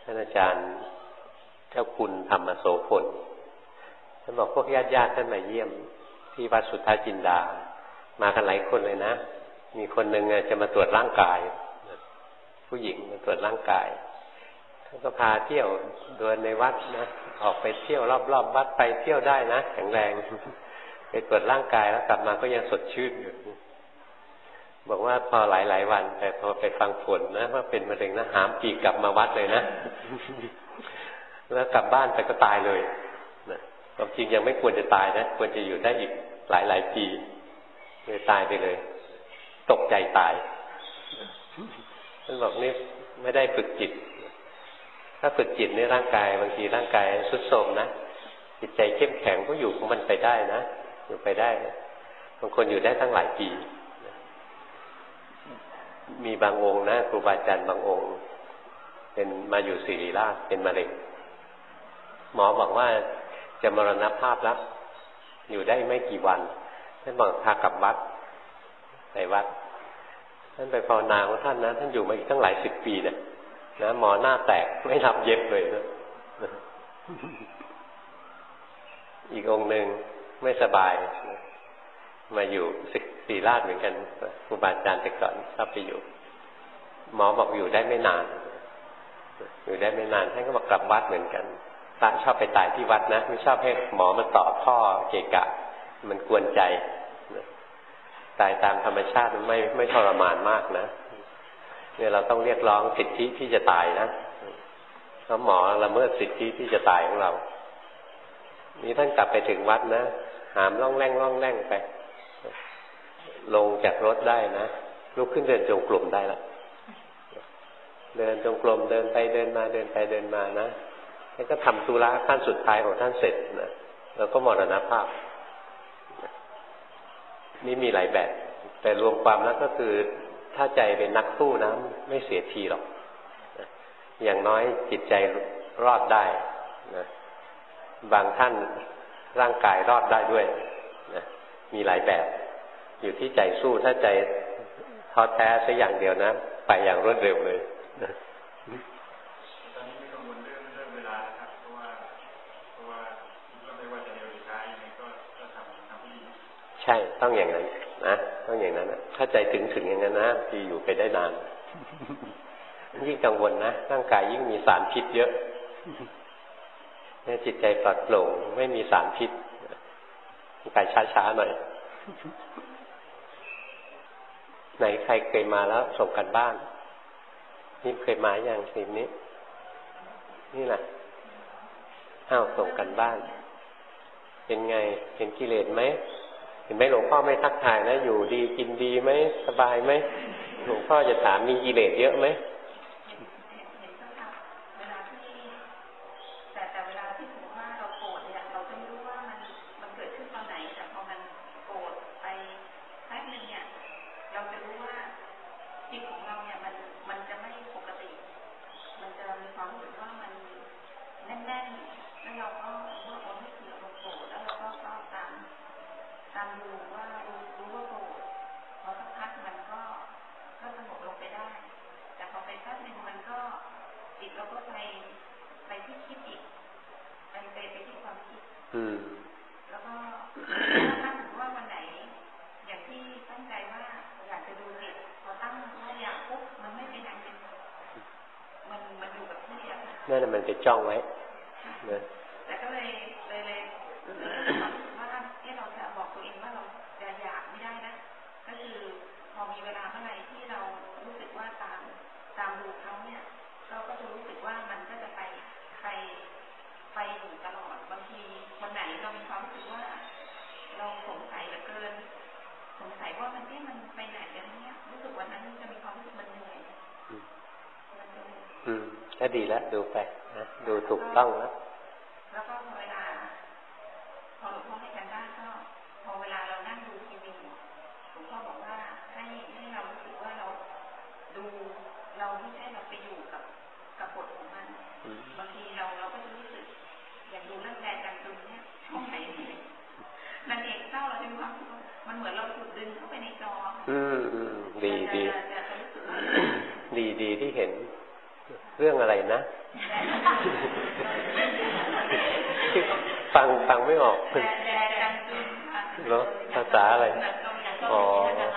ท่านอาจารย์เจ้าคุณธรรมโสพลท่านบอกพวกญาติท่านมาเยี่ยมที่วัดสุทธาจินดามากันหลายคนเลยนะมีคนหนึ่งจะมาตรวจร่างกายผู้หญิงมาตรวจร่างกายท่านก็พาเที่ยวเดินในวัดนะออกไปเที่ยวรอบๆวัดไปเที่ยวได้นะแข็งแรงไปตรวจร่างกายแล้วกลับมาก็ยังสดชื่นอยู่บอกว่าพอหลายวันแต่พอไปฟังผลนะว่าเป็นมะเร็งนะหามปีกกลับมาวัดเลยนะแล้วกลับบ้านไปก็ตายเลยนะความจริงยังไม่ควรจะตายนะควรจะอยู่ได้อีกหลายปีเลยตายไปเลยตกใจตายท่านบอกนี่ไม่ได้ฝึกจิตถ้าฝึกจิตในร่างกายบางทีร่างกายทรุดโทรมนะจิตใจเข้มแข็งก็อยู่ของมันไปได้นะอยู่ไปได้บางคนอยู่ได้ตั้งหลายปีมีบางองค์นะครูบาอาจารย์บางองค์เป็นมาอยู่ศิริราชเป็นมะเร็งหมอบอกว่าจะมรณภาพแล้วอยู่ได้ไม่กี่วันท่านบอกพากลับวัดไปวัดท่านไปภาวนาของท่านนะท่านอยู่มาอีกตั้งหลาย10 ปีนะหมอหน้าแตกไม่รับเย็บเลยนะอีกองค์หนึ่งไม่สบายมาอยู่ศิริราชเหมือนกันครูบาอาจารย์แต่ก่อนชอบไปอยู่หมอบอกอยู่ได้ไม่นานอยู่ได้ไม่นานท่านก็บอกกลับวัดเหมือนกันพระชอบไปตายที่วัดนะไม่ชอบให้หมอมาต่อท่อเกะกะมันกวนใจตายตามธรรมชาติไม่ทรมานมากนะเนี่ยเราต้องเรียกร้องสิทธิที่จะตายนะเพราะหมอละเมิดสิทธิที่จะตายของเรานี่ท่านกลับไปถึงวัดนะหามล่องแร่งไปลงจากรถได้นะลุกขึ้นเดินจงกรมได้แล้วเดินจงกรมเดินไปเดินมาเดินไปเดินมานะท่านก็ทำธุระขั้นสุดท้ายของท่านเสร็จนะแล้วก็มรณภาพนี่มีหลายแบบแต่รวมความแล้วก็คือถ้าใจเป็นนักสู้นะไม่เสียทีหรอกอย่างน้อยจิตใจรอดได้นะบางท่านร่างกายรอดได้ด้วยนะมีหลายแบบอยู่ที่ใจสู้ถ้าใจท้อแท้สักอย่างเดียวนะไปอย่างรวดเร็วเลยนะตอนนี้ไม่กังวลเรื่องเวลาครับเพราะว่าไม่ว่าจะเร็วหรือช้ายังไงก็ทำที่ใช่ต้องอย่างนั้นนะต้องอย่างนั้นถ้าใจถึงอย่างนั้นนะที่อยู่ไปได้นานยิ่งกังวลนะร่างกายยิ่งมีสารพิษเยอะเนี่ยจิตใจปลอดโปร่งไม่มีสารพิษร่างกายช้าๆหน่อยไหนใครเคยมาแล้วส่งกันบ้านนี่เคยมาอย่างทีนี้นี่แหละส่งกันบ้านเป็นไงเห็นกิเลสไหมเห็นไหมหลวงพ่อไม่ทักทายนะอยู่ดีกินดีไหมสบายไหมหลวงพ่อจะถามมีกิเลสเยอะไหมแล้วก็ถ้าถือว่าวันไหนอย่างที่ตั้งใจว่าอยากจะดูจิตพอตั้งว่าอยากปุ๊บมันไม่เป็นอย่างนั้นมันอยู่กับที่อะนั่นแหละมันไปจ้องไว้แต่ก็เลยว่าที่เราจะบอกตัวเองว่าเราจะอยากไม่ได้นะก็คือพอมีเวลาเมื่อไหร่ที่เรารู้สึกว่าตามดูเขาเนี่ยเราก็จะรู้สึกว่ามันก็จะไปอยู่ตลอดบางทีวันไหนเรามีความรู้สึกว่าเราสงสัยเหลือเกินสงสัยว่ามันไปไหนกันเนี่ยรู้สึกวันนั้นจะมีความรู้สึกมันเหนื่อยก็ดีแล้วดูไปนะดูถูกต้องแล้วก็เวลาพอหลวงพ่อให้กันบ้านก็พอเวลาเรานั่งดูทีวีหลวงพ่อบอกว่าให้เรารู้สึกว่าเราดูเราไม่ใช่เราไปอยู่กับบทของมันบางทีเราก็จะรู้สึกอย่างดูเรื่องแรงดันดูเนี่ยช่องไหนนางเอกเศร้าเราจะมีความมันเหมือนเราถูกดึงเข้าไปในจอดีที่เห็นเรื่องอะไรนะฟังไม่ออกเหรอภาษาอะไรอ๋อ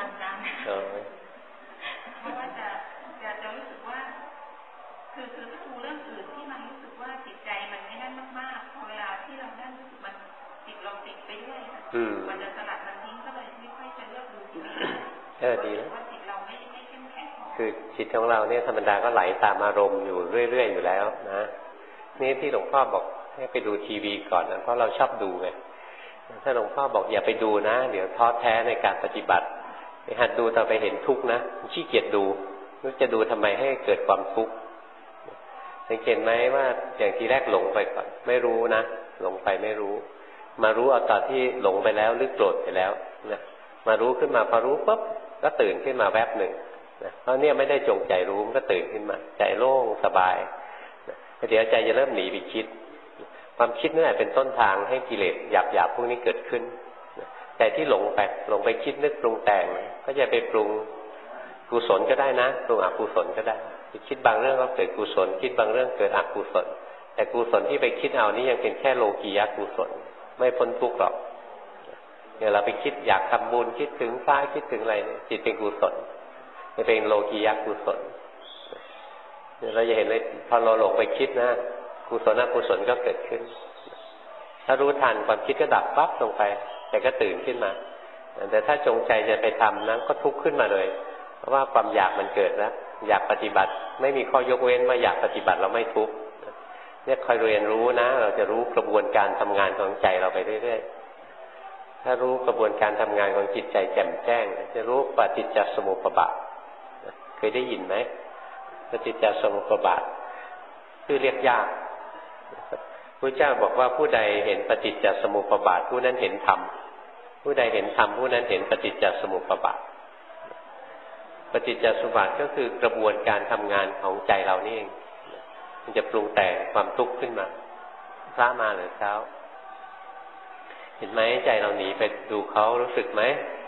เพราะว่าจะรู้สึกว่าคือถ้าดูเรื่องอื่นที่มันรู้สึกว่าจิตใจมันไม่ได้มากๆพอเวลาที่เราได้รู้สึกมันจิตเราติดไปด้วยมันจะสลัดมันทิ้งก็เลยไม่ค่อยจะเลือกดูจิตดีแล้วว่าจิตเราไม่เข้มแข็งคือจิตของเราเนี่ยธรรมดาก็ไหลตามอารมณ์อยู่เรื่อยๆอยู่แล้วนะนี่ที่หลวงพ่อบอกให้ไปดูทีวีก่อนนะเพราะเราชอบดูไงถ้าหลวงพ่อบอกอย่าไปดูนะเดี๋ยวท้อแท้ในการปฏิบัติไปหัดดูต่อไปเห็นทุกข์นะขี้เกียจดูนึกจะดูทำไมให้เกิดความทุกข์สังเกตไหมว่าอย่างทีแรกหลงไปก่อนไม่รู้นะหลงไปไม่รู้มารู้เอาตอนที่หลงไปแล้วหรือโกรธไปแล้วนะมารู้ขึ้นมาพอรู้ปุ๊บก็ตื่นขึ้นมาแวบหนึ่งนะเพราะเนี่ยไม่ได้จงใจรู้มันก็ตื่นขึ้นมาใจโล่งสบายนะเดี๋ยวใจจะเริ่มหนีไปคิดความคิดนั่นแหละเป็นต้นทางให้กิเลสหยาบๆพวกนี้เกิดขึ้นแต่ที่หลงไปคิดนึกปรุงแต่งก็จะไปปรุงกุศลก็ได้นะปรุงอกุศลก็ได้คิดบางเรื่องก็เกิดกุศลคิดบางเรื่องเกิดอกุศลแต่กุศลที่ไปคิดเอานี่ยังเป็นแค่โลกียะกุศลไม่พ้นทุกข์หรอกเนี่ยเราไปคิดอยากทำบุญคิดถึงพระคิดถึงอะไรจิตเป็นกุศลไม่เป็นโลกียะกุศลเราจะเห็นเลยพอเราหลงไปคิดนะกุศลอกุศลก็เกิดขึ้นถ้ารู้ทันความคิดก็ดับปั๊บลงไปแต่ก็ตื่นขึ้นมาแต่ถ้าจงใจจะไปทำนั้นก็ทุกข์ขึ้นมาเลยเพราะว่าความอยากมันเกิดแล้วอยากปฏิบัติไม่มีข้อยกเว้นว่าอยากปฏิบัติเราไม่ทุกข์เนี่ยคอยเรียนรู้นะเราจะรู้กระบวนการทำงานของใจเราไปเรื่อยๆถ้ารู้กระบวนการทำงานของจิตใจแจ่มแจ้งจะรู้ปฏิจจสมุปบาทเคยได้ยินไหมปฏิจจสมุปบาทชื่อเรียกยากพระเจ้าบอกว่าผู้ใดเห็นปฏิจจสมุปบาทผู้นั้นเห็นธรรมผู้ใดเห็นธรรมผู้นั้นเห็นปฏิจจสมุปบาทปฏิจจสมุปบาทก็คือกระบวนการทำงานของใจเรานี่เองมันจะปรุงแต่งความทุกข์ขึ้นมาพระมาหรือเช้าเห็นไหมใจเราหนีไปดูเขารู้สึกไหม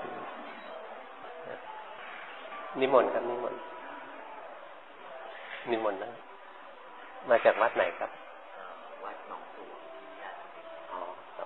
นิมนต์ครับนิมนต์นะมาจากวัดไหนครับวัดหนองบัวอ๋อ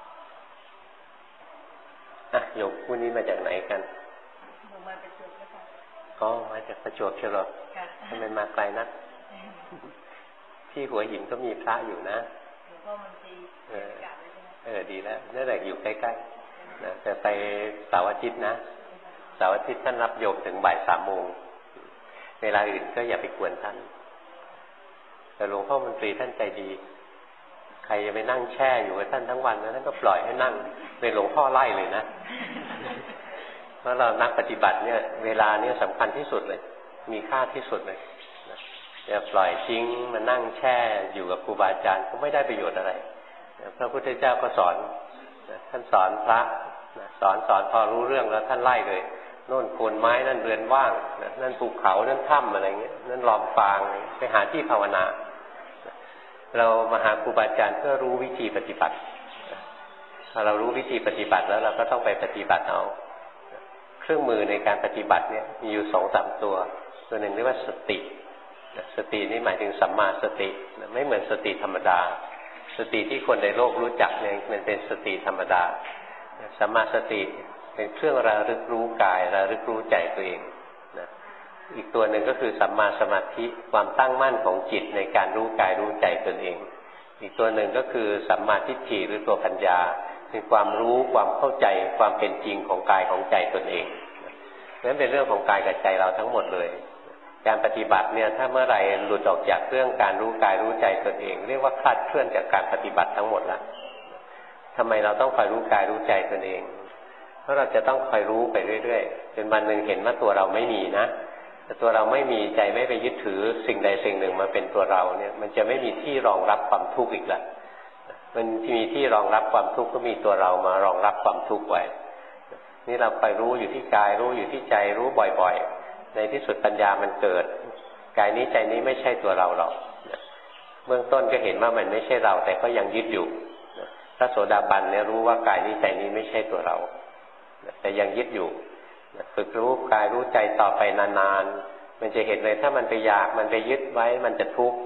ครับโยมผู้นี้มาจากไหนกันมาประจวบค่ะก็มาจากประจวบใช่หรอทำไมมาไกลนักที่หัวหินก็มีพระอยู่นะหลวงพ่อมันดีดีแล้วนั่นแหละอยู่ใกล้ๆนะแต่ไปเสาร์อาทิตย์นะเสาร์อาทิตย์ท่านรับโยมถึงบ่าย 3 โมงเวลาอื่นก็อย่าไปกวนท่านแต่หลวงพ่อมนตรีท่านใจดีใครจะไปนั่งแช่อยู่กับท่านทั้งวันนะท่านก็ปล่อยให้นั่งเป็นหลวงพ่อไล่เลยนะเพราะเรานักปฏิบัติเนี่ยเวลาเนี่ยสำคัญที่สุดเลยมีค่าที่สุดเลยอย่าปล่อยทิ้งมานั่งแช่อยู่กับครูบาอาจารย์ก็ไม่ได้ประโยชน์อะไรพระพุทธเจ้าก็สอนท่านสอนพระสอนพอรู้เรื่องแล้วท่านไล่เลยโน่นโคนไม้นั่นเรือนว่างนั่นภูเขานั่นถ้ำอะไรเงี้ยนั่นลอมฟางไปหาที่ภาวนาเรามาหาครูบาอาจารย์เพื่อรู้วิธีปฏิบัติพอเรารู้วิธีปฏิบัติแล้วเราก็ต้องไปปฏิบัติเอาเครื่องมือในการปฏิบัติเนี่ยมีอยู่ 2-3 ตัวหนึ่งเรียกว่าสตินี่หมายถึงสัมมาสติไม่เหมือนสติธรรมดาสติที่คนในโลกรู้จักเนี่ยมันเป็นสติธรรมดาสัมมาสติเป็นเครื่องระลึกรู้กายระลึกรู้ใจตัวเองนะอีกตัวหนึ่งก็คือสัมมาสมาธิความตั้งมั่นของจิตในการรู้กายรู้ใจตนเองอีกตัวหนึ่งก็คือสัมมาทิฏฐิหรือตัวปัญญาเป็นความรู้ความเข้าใจความเป็นจริงของกายของใจตนเองนั่นเป็นเรื่องของกายกับใจเราทั้งหมดเลยการปฏิบัติเนี่ยถ้าเมื่อไหร่หลุดออกจากเรื่องการรู้กายรู้ใจตนเองเรียกว่าคลาดเคลื่อนจากการปฏิบัติทั้งหมดแล้วทำไมเราต้องคอยรู้กายรู้ใจตนเองเพราะเราจะต้องคอยรู้ไปเรื่อยๆจนวันหนึ่งเห็นว่าตัวเราไม่มีนะแต่ตัวเราไม่มีใจไม่ไปยึดถือสิ่งใดสิ่งหนึ่งมาเป็นตัวเราเนี่ยมันจะไม่มีที่รองรับความทุกข์อีกแล้วมันมีที่รองรับความทุกข์ก็มีตัวเรามารองรับความทุกข์ไว้นี่เราคอยรู้อยู่ที่กายรู้อยู่ที่ใจรู้บ่อยๆในที่สุดปัญญามันเกิดกายนี้ใจนี้ไม่ใช่ตัวเราหรอกเบื้องต้นก็เห็นว่ามันไม่ใช่เราแต่ก็ยังยึดอยู่พระโสดาบันเนี่ยรู้ว่ากายนี้ใจนี้ไม่ใช่ตัวเราแต่ยังยึดอยู่ฝึกรู้กายรู้ใจต่อไปนานๆมันจะเห็นเลยถ้ามันไปอยากมันไปยึดไว้มันจะทุกข์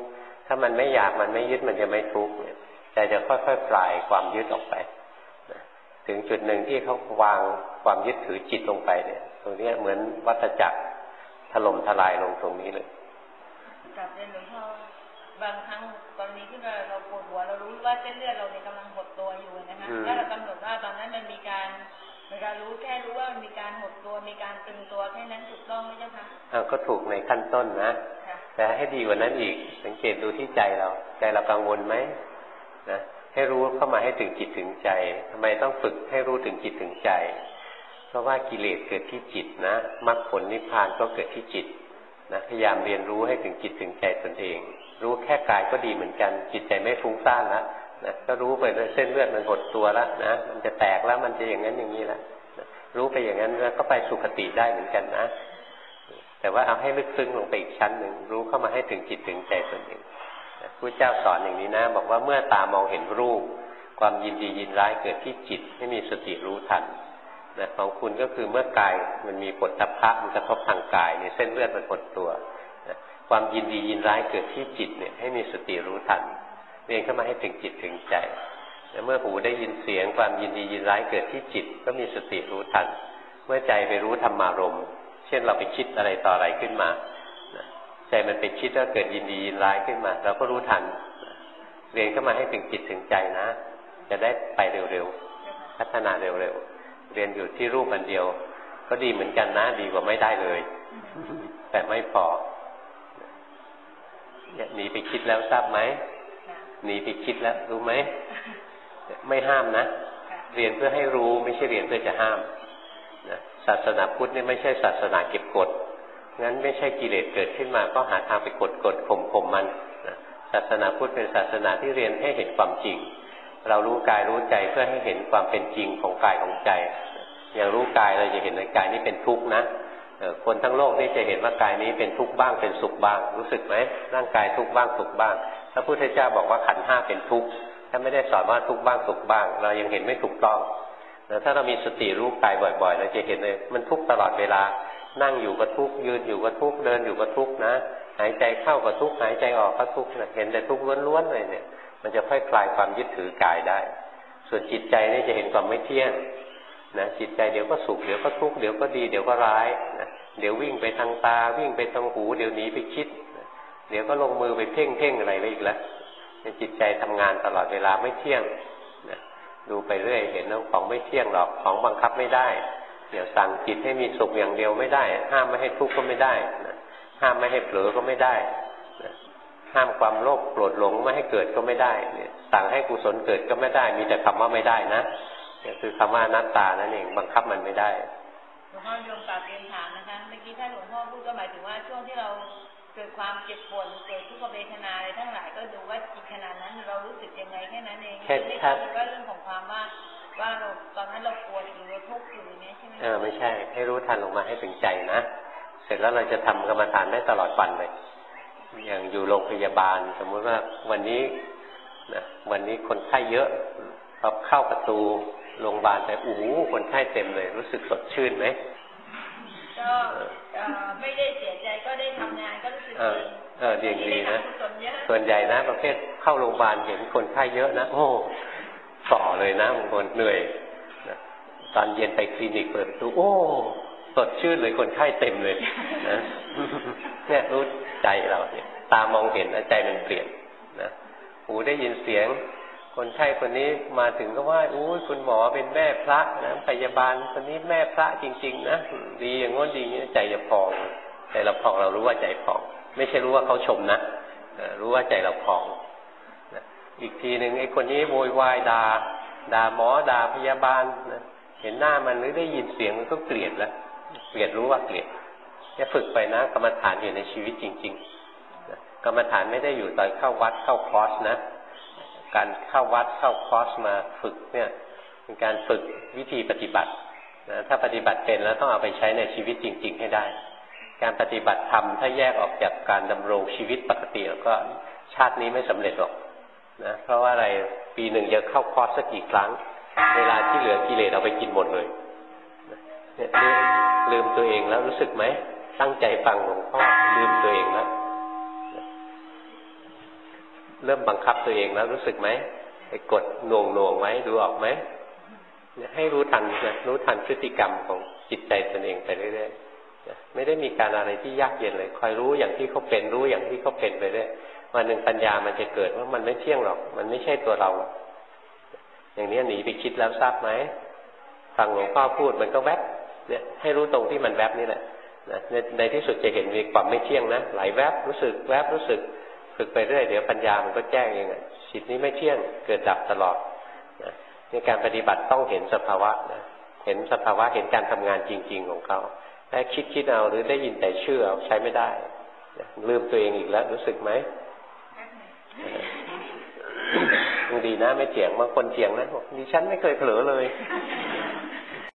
ถ้ามันไม่อยากมันไม่ยึดมันจะไม่ทุกข์ใจจะค่อยๆคลายความยึดออกไปถึงจุดหนึ่งที่เขาวางความยึดถือจิตลงไปเนี่ยตรงนี้เหมือนวัฏจักรถล่มทลายลงตรงนี้เลยกลับเรียนหลวงพ่อบางครั้งกรณีที่เราปวดหัวเรารู้ว่าเส้นเลือดเราเนี่ยกำลังหดตัวอยู่นะคะแล้วเรากำหนดว่าตอนนั้นมันมีการรู้แค่รู้ว่ามันมีการหดตัวมีการตึงตัวแค่นั้นถูกต้องไหมเจ้าคะก็ถูกในขั้นต้นนะแต่ให้ดีกว่านั้นอีกสังเกตดูที่ใจเรากังวลไหมนะให้รู้เข้ามาให้ถึงจิตถึงใจทำไมต้องฝึกให้รู้ถึงจิตถึงใจเพราะว่ากิเลสเกิดที่จิตนะมรรคผลนิพพานก็เกิดที่จิตนะพยายามเรียนรู้ให้ถึงจิตถึงใจตนเองรู้แค่กายก็ดีเหมือนกันจิตใจไม่ฟุ้งซ่านแล้วนะก็รู้ไปเลยเส้นเลือดมันหดตัวแล้วนะมันจะแตกแล้วมันจะอย่างนั้นอย่างนี้แล้วนะรู้ไปอย่างนั้นแล้วก็ไปสุคติได้เหมือนกันนะแต่ว่าเอาให้ลึกซึ้งลงไปอีกชั้นหนึ่งรู้เข้ามาให้ถึงจิตถึงใจตนเองพระเจ้าสอนอย่างนี้นะบอกว่าเมื่อตามองเห็นรูปความยินดียินร้ายเกิดที่จิตให้มีสติรู้ทันนะของคุณก็คือเมื่อกายมันมีผลทัพพะมันกระทบทางกายเนี่ยเส้นเลือดมันหดตัวนะความยินดียินร้ายเกิดที่จิตเนี่ยให้มีสติรู้ทันเรียนเข้ามาให้ถึงจิตถึงใจเมื่อหูได้ยินเสียงความยินดียินร้ายเกิดที่จิตก็มีสติรู้ทันเมื่อใจไปรู้ธรรมารมณ์เช่นเราไปคิดอะไรต่ออะไรขึ้นมาใจมันไปคิดแล้วเกิดยินดียินร้ายขึ้นมาเราก็รู้ทันเรียนเข้ามาให้ถึงจิตถึงใจนะจะได้ไปเร็วๆพัฒนาเร็วๆเรียนอยู่ที่รูปอันเดียวก็ดีเหมือนกันนะดีกว่าไม่ได้เลยแต่ไม่พอหนีไปคิดแล้วทราบไหมหนีไปคิดแล้วรู้ไหมไม่ห้ามนะเรียนเพื่อให้รู้ไม่ใช่เรียนเพื่อจะห้ามนะศาสนาพุทธนี่ไม่ใช่ศาสนาเก็บกดงั้นไม่ใช่กิเลสเกิดขึ้นมาก็หาทางไปกดข่มมันนะศาสนาพุทธเป็นศาสนาที่เรียนให้เห็นความจริงเรารู้กายรู้ใจเพื่อให้เห็นความเป็นจริงของกายของใจอย่างรู้กายเราจะเห็นในกายนี้เป็นทุกข์นะคนทั้งโลกนี้จะเห็นว่ากายนี้เป็นทุกข์บ้างเป็นสุขบ้างรู้สึกไหมร่างกายทุกข์บ้างสุขบ้างพระพุทธเจ้าบอกว่าขันธ์ห้าเป็นทุกข์ถ้าไม่ได้สอนว่าทุกข์บ้างสุขบ้างเรายังเห็นไม่ถูกต้องแต่ถ้าเรามีสติรู้กายบ่อยๆเราจะเห็นเลยมันทุกข์ตลอดเวลานั่งอยู่ก็ทุกข์ยืนอยู่ก็ทุกข์เดินอยู่ก็ทุกข์นะหายใจเข้าก็ทุกข์หายใจออกก็ทุกข์เห็นแต่ทุกข์ล้วนๆเลยเนี่ยมันจะค่อยคลายความยึดถือกายได้ส่วนจิตใจนี่จะเห็นความไม่เที่ยงนะจิตใจเดี๋ยวก็สุขเดี๋ยวก็ทุกข์เดี๋ยวก็ดีเดี๋ยวก็ร้ายนะเดี๋ยววิ่งไปทางตาวิ่งไปทางหูเดี๋ยวหนีไปคิดเดี๋ยวก็ลงมือไปเพ่งอะไรไปอีกแล้วจิตใจทำงานตลอดเวลาไม่เที่ยงนะดูไปเรื่อยเห็นว่าของไม่เที่ยงหรอกของบังคับไม่ได้เดี๋ยวสั่งจิตให้มีสุขอย่างเดียวไม่ได้ห้ามไม่ให้ทุกข์ก็ไม่ได้นะห้ามไม่ให้เผลอก็ไม่ได้นะห้ามความโลภโกรธหลงไม่ให้เกิดก็ไม่ได้เนี่ยสั่งให้กุศลเกิดก็ไม่ได้มีแต่คำว่าไม่ได้นะนี่คือคำว่าอนัตตานั่นเองบังคับมันไม่ได้หลวงพ่อโยมกราบเรียนถามนะคะเมื่อกี้ท่านหลวงพ่อพูดก็หมายถึงว่าช่วงที่เราเกิดความเจ็บปวดเกิดทุกขเวทนาอะไรทั้งหลายก็ดูว่าจิตขนาดนั้นเรารู้สึกยังไงแค่นั้นเองไม่ใช่ว่าเรื่องของความว่าเราตอนนั้นเราปวดหรือเราทุกข์อยู่เนี่ยใช่ไหมไม่ใช่ให้รู้ทันลงมาให้ถึงใจนะเสร็จแล้วเราจะทำกรรมฐานได้ตลอดวันเลยอย่างอยู่โรงพยาบาลสมมุติว่าวันนี้คนไข้เยอะพอเข้าประตูโรงพยาบาลไปคนไข้เต็มเลยรู้สึกสดชื่นไหมก็ไม่ได้เสียใจก็ได้ทำงานก็รู้สึกดีนะส่วนใหญ่นะประเภทเข้าโรงพยาบาลเห็นคนไข้เยอะนะต่อเลยนะบางคนเหนื่อยนะตอนเย็นไปคลินิกเปิดประตูสดชื่นเลยคนไข้เต็มเลยนะเนี่ยรู้ใจเราเนี่ยตามองเห็นใจมันเปลี่ยนนะหูได้ยินเสียงคนไข้คนนี้มาถึงก็ว่าคุณหมอเป็นแม่พระนะพยาบาลคนนี้แม่พระจริงๆนะดีอย่างง้นดีอย่างนี้ใจจะพองใจเราพองเรารู้ว่าใจพองไม่ใช่รู้ว่าเขาชมนะรู้ว่าใจเราพองอีกทีหนึ่งไอ้คนนี้โวยวายด่าหมอด่าพยาบาลนะเห็นหน้ามันหรือได้ยินเสียงมันก็เกลียดแล้วเกลียดรู้ว่าเกลียดจะฝึกไปนะกรรมฐานอยู่ในชีวิตจริงๆนะกรรมฐานไม่ได้อยู่ตอนเข้าวัดเข้าคอร์สนะการเข้าวัดเข้าคอร์สมาฝึกเนี่ยเป็นการฝึกวิธีปฏิบัตินะถ้าปฏิบัติเป็นแล้วต้องเอาไปใช้ในชีวิตจริงๆให้ได้การปฏิบัติธรรมถ้าแยกออกจากการดำรงชีวิตปกติแล้วก็ชาตินี้ไม่สำเร็จหรอกนะเพราะว่าอะไรปีหนึ่งจะเข้าคอร์สสักกี่ครั้งเวลาที่เหลือกิเลสเอาไปกินหมดเลยเนี่ยลืมตัวเองแล้วรู้สึกไหมตั้งใจฟังหลวงพ่อลืมตัวเองแล้วเริ่มบังคับตัวเองแล้วรู้สึกไหมไอ้กดหน่วงไว้ดูออกไหมให้รู้ทันนะรู้ทันพฤติกรรมของจิตใจตนเองไปเรื่อยๆไม่ได้มีการอะไรที่ยากเย็นเลยคอยรู้อย่างที่เขาเป็นรู้อย่างที่เขาเป็นไปเรื่อยวันหนึ่งปัญญามันจะเกิดว่ามันไม่เที่ยงหรอกมันไม่ใช่ตัวเราอย่างนี้หนีไปคิดแล้วทราบไหมฟังหลวงพ่อพูดมันก็แวบเนี่ยให้รู้ตรงที่มันแวบนี่แหละนะในที่สุดจะเห็นมีความไม่เที่ยงนะไหลแวบรู้สึกแวบรู้สึกฝึกไปเรื่อยเดี๋ยวปัญญามันก็แจ้งเองจิตนี้ไม่เที่ยงเกิดดับตลอดนะในการปฏิบัติต้องเห็นสภาวะนะเห็นสภาวะเห็นการทำงานจริงๆของเขาแต่คิดเอาหรือได้ยินแต่ชื่อเอาใช้ไม่ได้นะลืมตัวเองอีกแล้วรู้สึกไหมดีนะไม่เถียงบางคนเถียงนะดิฉันไม่เคยเผลอเลย